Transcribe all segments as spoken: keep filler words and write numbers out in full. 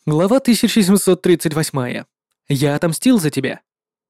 Глава тысяча семьсот тридцать восемь. Я отомстил за тебя.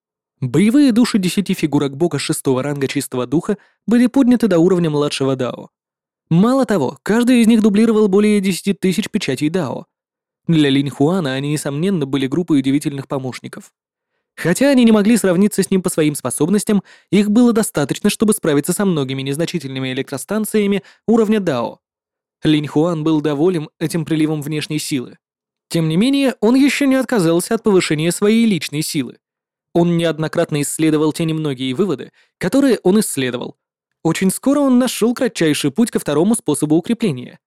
Боевые души десяти фигурок бога шестого ранга чистого духа были подняты до уровня младшего дао. Мало того, каждый из них дублировал более десяти тысяч печатей дао. Для Линь Хуана они, несомненно, были группой удивительных помощников. Хотя они не могли сравниться с ним по своим способностям, их было достаточно, чтобы справиться со многими незначительными электростанциями уровня дао. Линь Хуан был доволен этим приливом внешней силы. Тем не менее, он еще не отказался от повышения своей личной силы. Он неоднократно исследовал те немногие выводы, которые он исследовал. Очень скоро он нашел кратчайший путь ко второму способу укрепления.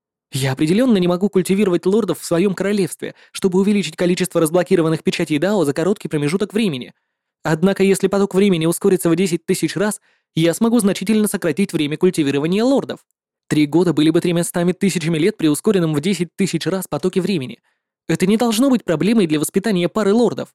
Я определенно не могу культивировать лордов в своем королевстве, чтобы увеличить количество разблокированных печатей дао за короткий промежуток времени. Однако, если поток времени ускорится в десять тысяч раз, я смогу значительно сократить время культивирования лордов. Три года были бы тремястами тысячами лет при ускоренном в десять тысяч раз потоке времени. Это не должно быть проблемой для воспитания пары лордов.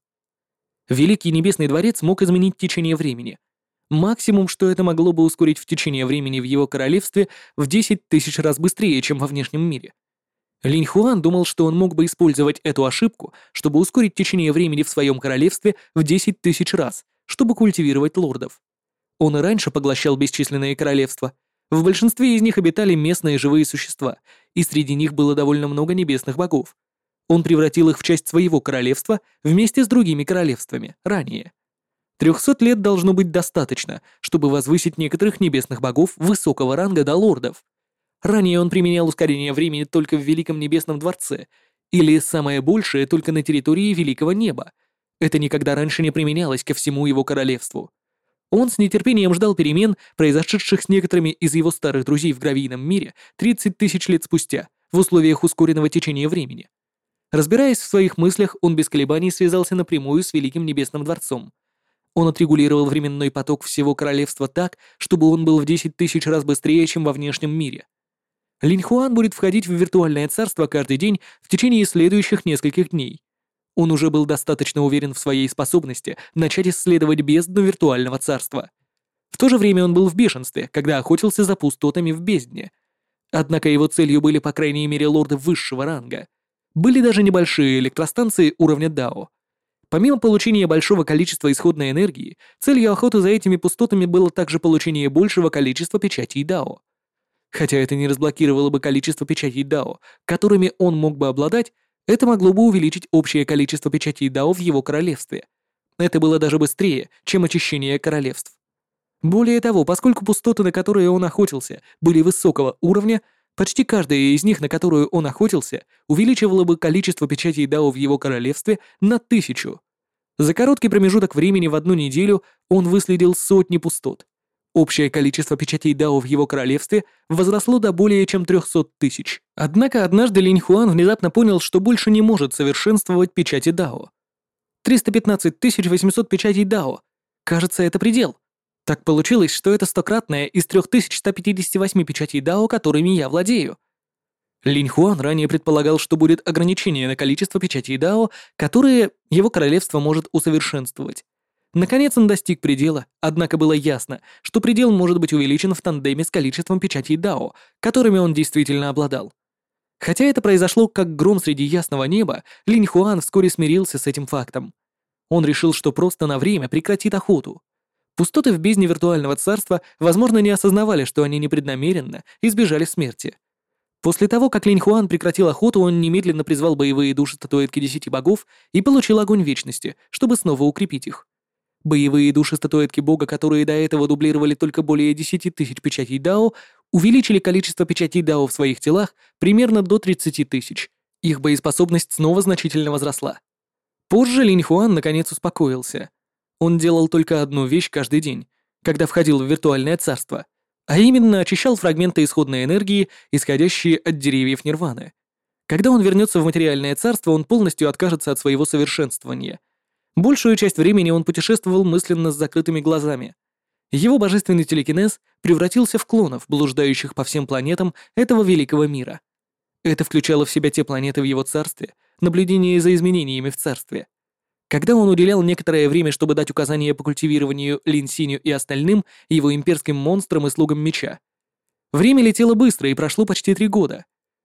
Великий Небесный Дворец мог изменить течение времени. Максимум, что это могло бы ускорить в течение времени в его королевстве в десять тысяч раз быстрее, чем во внешнем мире. Линь Хуан думал, что он мог бы использовать эту ошибку, чтобы ускорить течение времени в своем королевстве в десять тысяч раз, чтобы культивировать лордов. Он и раньше поглощал бесчисленные королевства. В большинстве из них обитали местные живые существа, и среди них было довольно много небесных богов. Он превратил их в часть своего королевства вместе с другими королевствами ранее. Трехсот лет должно быть достаточно, чтобы возвысить некоторых небесных богов высокого ранга до лордов. Ранее он применял ускорение времени только в Великом Небесном Дворце, или самое большее только на территории Великого Неба. Это никогда раньше не применялось ко всему его королевству. Он с нетерпением ждал перемен, произошедших с некоторыми из его старых друзей в гравийном мире тридцать тысяч лет спустя, в условиях ускоренного течения времени. Разбираясь в своих мыслях, он без колебаний связался напрямую с Великим Небесным Дворцом. Он отрегулировал временной поток всего королевства так, чтобы он был в десять тысяч раз быстрее, чем во внешнем мире. Линь Хуан будет входить в виртуальное царство каждый день в течение следующих нескольких дней. Он уже был достаточно уверен в своей способности начать исследовать бездну виртуального царства. В то же время он был в бешенстве, когда охотился за пустотами в бездне. Однако его целью были по крайней мере лорды высшего ранга. Были даже небольшие электростанции уровня дао. Помимо получения большого количества исходной энергии, целью охоты за этими пустотами было также получение большего количества печатей дао. Хотя это не разблокировало бы количество печатей дао, которыми он мог бы обладать, это могло бы увеличить общее количество печатей дао в его королевстве. Это было даже быстрее, чем очищение королевств. Более того, поскольку пустоты, на которые он охотился, были высокого уровня, почти каждая из них, на которую он охотился, увеличивала бы количество печатей дао в его королевстве на тысячу. За короткий промежуток времени в одну неделю он выследил сотни пустот. Общее количество печатей дао в его королевстве возросло до более чем трехсот тысяч. Однако однажды Линь Хуан внезапно понял, что больше не может совершенствовать печати дао. триста пятнадцать тысяч восемьсот печатей дао. Кажется, это предел. Так получилось, что это стократное из трёх тысяч ста пятидесяти восьми печатей дао, которыми я владею. Линь Хуан ранее предполагал, что будет ограничение на количество печатей дао, которые его королевство может усовершенствовать. Наконец он достиг предела, однако было ясно, что предел может быть увеличен в тандеме с количеством печатей дао, которыми он действительно обладал. Хотя это произошло как гром среди ясного неба, Линь Хуан вскоре смирился с этим фактом. Он решил, что просто на время прекратит охоту. Пустоты в бездне виртуального царства, возможно, не осознавали, что они непреднамеренно избежали смерти. После того, как Линь Хуан прекратил охоту, он немедленно призвал боевые души статуэтки десяти богов и получил огонь вечности, чтобы снова укрепить их. Боевые души статуэтки бога, которые до этого дублировали только более десяти тысяч печатей дао, увеличили количество печатей дао в своих телах примерно до тридцати тысяч. Их боеспособность снова значительно возросла. Позже Линь Хуан наконец успокоился. Он делал только одну вещь каждый день, когда входил в виртуальное царство, а именно очищал фрагменты исходной энергии, исходящие от деревьев Нирваны. Когда он вернется в материальное царство, он полностью откажется от своего совершенствования. Большую часть времени он путешествовал мысленно с закрытыми глазами. Его божественный телекинез превратился в клонов, блуждающих по всем планетам этого великого мира. Это включало в себя те планеты в его царстве, наблюдение за изменениями в царстве. Когда он уделял некоторое время, чтобы дать указания по культивированию Лин Синю и остальным его имперским монстрам и слугам меча. Время летело быстро и прошло почти три года.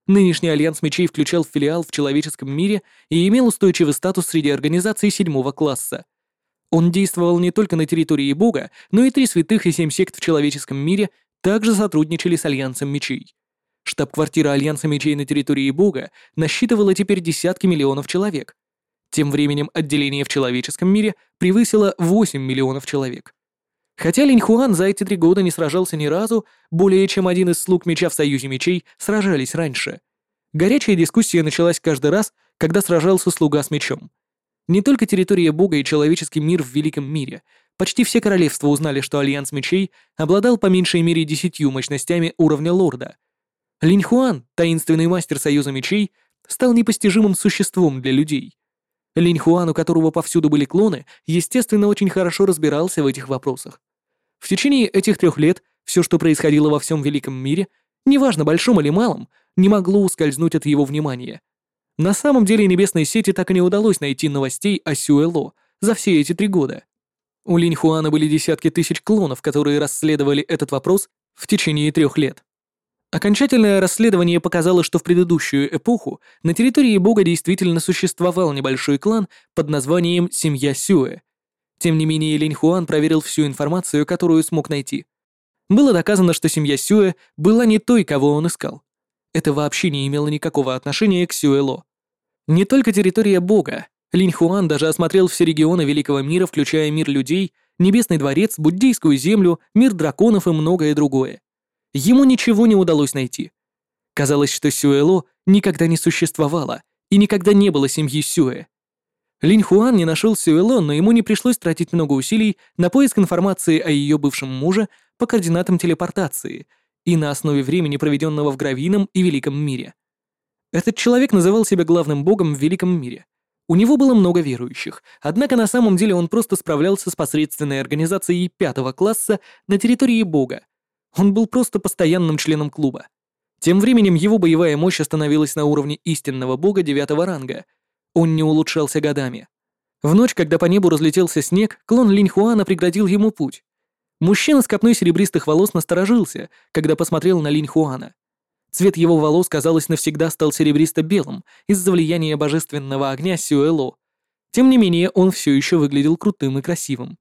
Нынешний Альянс Мечей включал филиал в человеческом мире и имел устойчивый статус среди организаций седьмого класса. Он действовал не только на территории Бога, но и три святых и семь сект в человеческом мире также сотрудничали с Альянсом Мечей. Штаб-квартира Альянса Мечей на территории Бога насчитывала теперь десятки миллионов человек. Тем временем отделение в человеческом мире превысило восемь миллионов человек. Хотя Линь Хуан за эти три года не сражался ни разу, более чем один из слуг меча в Союзе Мечей сражались раньше. Горячая дискуссия началась каждый раз, когда сражался слуга с мечом. Не только территория Бога и человеческий мир в Великом мире. Почти все королевства узнали, что Альянс Мечей обладал по меньшей мере десятью мощностями уровня лорда. Линь Хуан, таинственный мастер Союза Мечей, стал непостижимым существом для людей. Линь Хуан, у которого повсюду были клоны, естественно, очень хорошо разбирался в этих вопросах. В течение этих трех лет все, что происходило во всем Великом мире, неважно большом или малом, не могло ускользнуть от его внимания. На самом деле небесной сети так и не удалось найти новостей о Сюэло за все эти три года. У Линь Хуана были десятки тысяч клонов, которые расследовали этот вопрос в течение трех лет. Окончательное расследование показало, что в предыдущую эпоху на территории Бога действительно существовал небольшой клан под названием «Семья Сюэ». Тем не менее, Линь Хуан проверил всю информацию, которую смог найти. Было доказано, что семья Сюэ была не той, кого он искал. Это вообще не имело никакого отношения к Сюэло. Не только территория Бога. Линь Хуан даже осмотрел все регионы Великого мира, включая мир людей, Небесный дворец, Буддийскую землю, мир драконов и многое другое. Ему ничего не удалось найти. Казалось, что Сюэло никогда не существовало и никогда не было семьи Сюэ. Линь Хуан не нашел Сюэло, но ему не пришлось тратить много усилий на поиск информации о ее бывшем муже по координатам телепортации и на основе времени, проведенного в Гравийном и Великом мире. Этот человек называл себя главным богом в Великом мире. У него было много верующих, однако на самом деле он просто справлялся с посредственной организацией пятого класса на территории бога. Он был просто постоянным членом клуба. Тем временем его боевая мощь остановилась на уровне истинного бога девятого ранга. Он не улучшался годами. В ночь, когда по небу разлетелся снег, клон Линь Хуана преградил ему путь. Мужчина с копной серебристых волос насторожился, когда посмотрел на Линь Хуана. Цвет его волос, казалось, навсегда стал серебристо-белым из-за влияния божественного огня Сюэло. Тем не менее, он все еще выглядел крутым и красивым.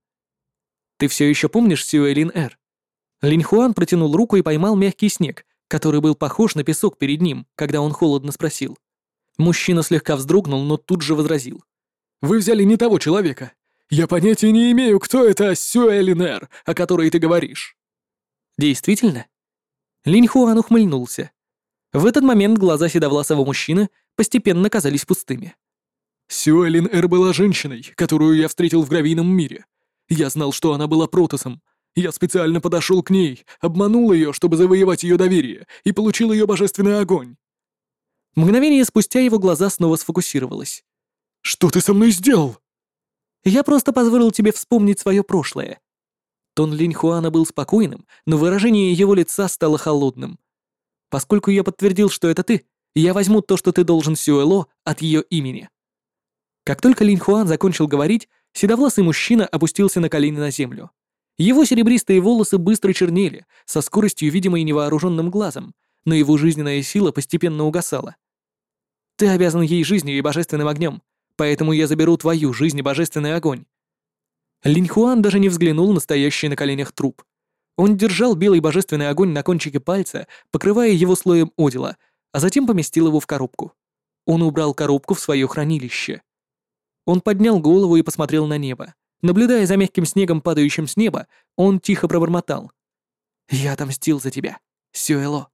«Ты все еще помнишь Сюэлин-Эр?» Линь Хуан протянул руку и поймал мягкий снег, который был похож на песок перед ним, когда он холодно спросил. Мужчина слегка вздрогнул, но тут же возразил. «Вы взяли не того человека. Я понятия не имею, кто это Сюэлин-Эр, о которой ты говоришь». «Действительно?» Линь Хуан ухмыльнулся. В этот момент глаза седовласого мужчины постепенно казались пустыми. «Сюэлин-Эр была женщиной, которую я встретил в Гравийном мире. Я знал, что она была протосом. Я специально подошел к ней, обманул ее, чтобы завоевать ее доверие, и получил ее божественный огонь». Мгновение спустя его глаза снова сфокусировалось. «Что ты со мной сделал?» «Я просто позволил тебе вспомнить свое прошлое». Тон Линь Хуана был спокойным, но выражение его лица стало холодным. «Поскольку я подтвердил, что это ты, я возьму то, что ты должен Сюэло, от ее имени». Как только Линь Хуан закончил говорить, седовласый мужчина опустился на колени на землю. Его серебристые волосы быстро чернели, со скоростью, видимой невооруженным глазом, но его жизненная сила постепенно угасала. «Ты обязан ей жизнью и божественным огнем, поэтому я заберу твою жизнь и божественный огонь». Линь Хуан даже не взглянул на стоящий на коленях труп. Он держал белый божественный огонь на кончике пальца, покрывая его слоем одела, а затем поместил его в коробку. Он убрал коробку в свое хранилище. Он поднял голову и посмотрел на небо. Наблюдая за мягким снегом, падающим с неба, он тихо пробормотал. «Я отомстил за тебя, Сюэло».